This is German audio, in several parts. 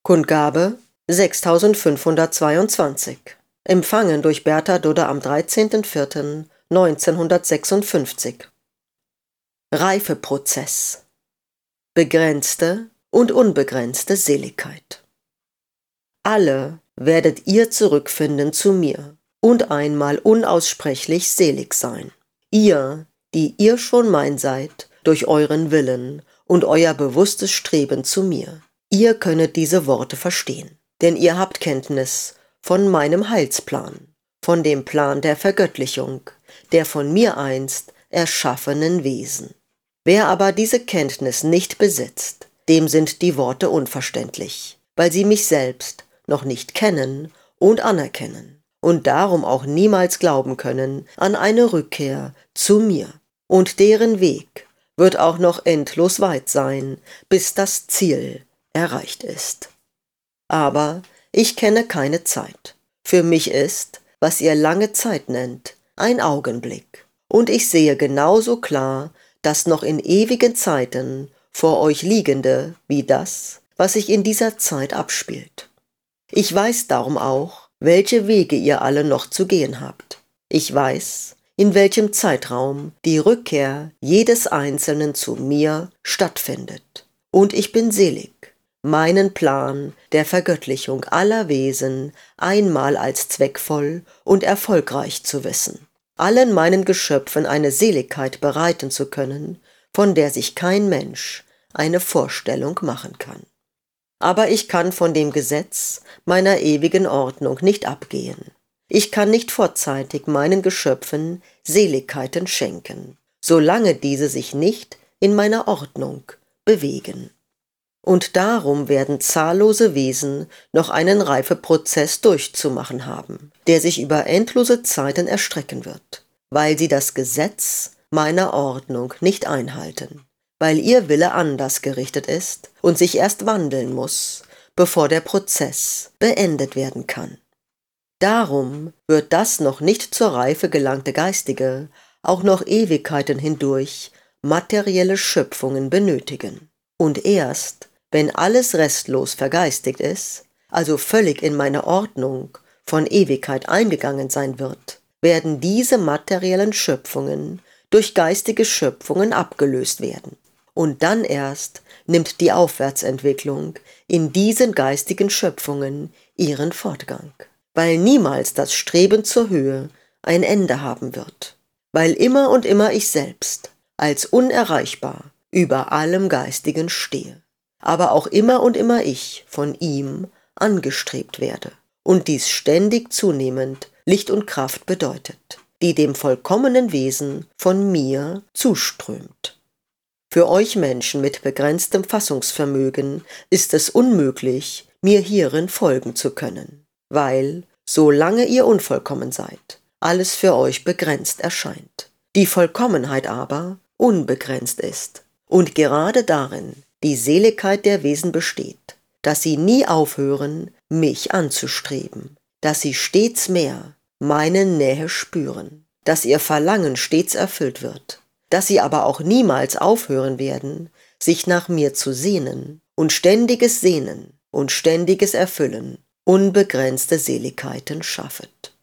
Kundgabe 6522. Empfangen durch Bertha Dudde am 13.04.1956. Reifeprozess. Begrenzte und unbegrenzte Seligkeit. Alle werdet ihr zurückfinden zu mir und einmal unaussprechlich selig sein. Ihr, die ihr schon mein seid, durch euren Willen und euer bewusstes Streben zu mir. Ihr könnet diese Worte verstehen, denn ihr habt Kenntnis von meinem Heilsplan, von dem Plan der Vergöttlichung, der von mir einst erschaffenen Wesen. Wer aber diese Kenntnis nicht besitzt, dem sind die Worte unverständlich, weil sie mich selbst noch nicht kennen und anerkennen und darum auch niemals glauben können an eine Rückkehr zu mir. Und deren Weg wird auch noch endlos weit sein, bis das Ziel erreicht ist. Aber ich kenne keine Zeit. Für mich ist, was ihr lange Zeit nennt, ein Augenblick. Und ich sehe genauso klar das noch in ewigen Zeiten vor euch liegende wie das, was sich in dieser Zeit abspielt. Ich weiß darum auch, welche Wege ihr alle noch zu gehen habt. Ich weiß, in welchem Zeitraum die Rückkehr jedes Einzelnen zu mir stattfindet. Und ich bin selig, meinen Plan der Vergöttlichung aller Wesen einmal als zweckvoll und erfolgreich zu wissen, allen meinen Geschöpfen eine Seligkeit bereiten zu können, von der sich kein Mensch eine Vorstellung machen kann. Aber ich kann von dem Gesetz meiner ewigen Ordnung nicht abgehen. Ich kann nicht vorzeitig meinen Geschöpfen Seligkeiten schenken, solange diese sich nicht in meiner Ordnung bewegen. Und darum werden zahllose Wesen noch einen Reifeprozess durchzumachen haben, der sich über endlose Zeiten erstrecken wird, weil sie das Gesetz meiner Ordnung nicht einhalten, weil ihr Wille anders gerichtet ist und sich erst wandeln muss, bevor der Prozess beendet werden kann. Darum wird das noch nicht zur Reife gelangte Geistige auch noch Ewigkeiten hindurch materielle Schöpfungen benötigen. Und erst, wenn alles restlos vergeistigt ist, also völlig in meine Ordnung von Ewigkeit eingegangen sein wird, werden diese materiellen Schöpfungen durch geistige Schöpfungen abgelöst werden. Und dann erst nimmt die Aufwärtsentwicklung in diesen geistigen Schöpfungen ihren Fortgang, weil niemals das Streben zur Höhe ein Ende haben wird, weil immer und immer ich selbst als unerreichbar über allem Geistigen stehe, aber auch immer und immer ich von ihm angestrebt werde und dies ständig zunehmend Licht und Kraft bedeutet, die dem vollkommenen Wesen von mir zuströmt. Für euch Menschen mit begrenztem Fassungsvermögen ist es unmöglich, mir hierin folgen zu können, weil, solange ihr unvollkommen seid, alles für euch begrenzt erscheint, die Vollkommenheit aber unbegrenzt ist und gerade darin die Seligkeit der Wesen besteht, dass sie nie aufhören, mich anzustreben, dass sie stets mehr meine Nähe spüren, dass ihr Verlangen stets erfüllt wird, dass sie aber auch niemals aufhören werden, sich nach mir zu sehnen und ständiges Sehnen und ständiges Erfüllen unbegrenzte Seligkeiten schaffet.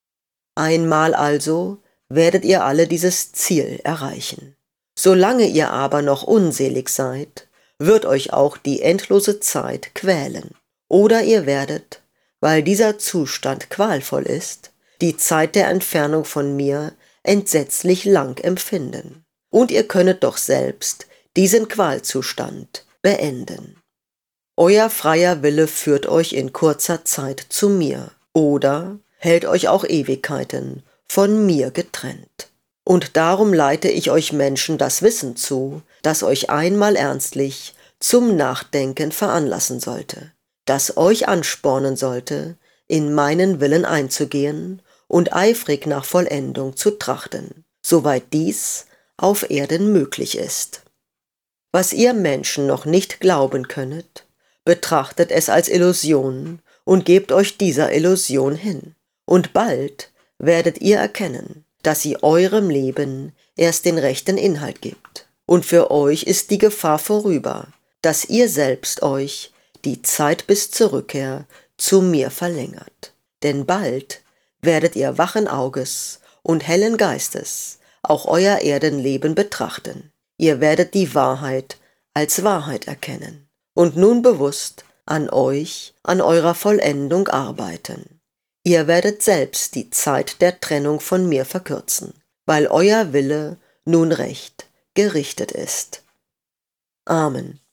Einmal also werdet ihr alle dieses Ziel erreichen. Solange ihr aber noch unselig seid, wird euch auch die endlose Zeit quälen. Oder ihr werdet, weil dieser Zustand qualvoll ist, die Zeit der Entfernung von mir entsetzlich lang empfinden. Und ihr könnet doch selbst diesen Qualzustand beenden. Euer freier Wille führt euch in kurzer Zeit zu mir oder hält euch auch Ewigkeiten von mir getrennt. Und darum leite ich euch Menschen das Wissen zu, das euch einmal ernstlich zum Nachdenken veranlassen sollte, das euch anspornen sollte, in meinen Willen einzugehen und eifrig nach Vollendung zu trachten, soweit dies auf Erden möglich ist. Was ihr Menschen noch nicht glauben könnet, betrachtet es als Illusion und gebt euch dieser Illusion hin. Und bald werdet ihr erkennen, dass sie eurem Leben erst den rechten Inhalt gibt. Und für euch ist die Gefahr vorüber, dass ihr selbst euch die Zeit bis zur Rückkehr zu mir verlängert. Denn bald werdet ihr wachen Auges und hellen Geistes auch euer Erdenleben betrachten. Ihr werdet die Wahrheit als Wahrheit erkennen und nun bewusst an euch, an eurer Vollendung arbeiten. Ihr werdet selbst die Zeit der Trennung von mir verkürzen, weil euer Wille nun recht gerichtet ist. Amen.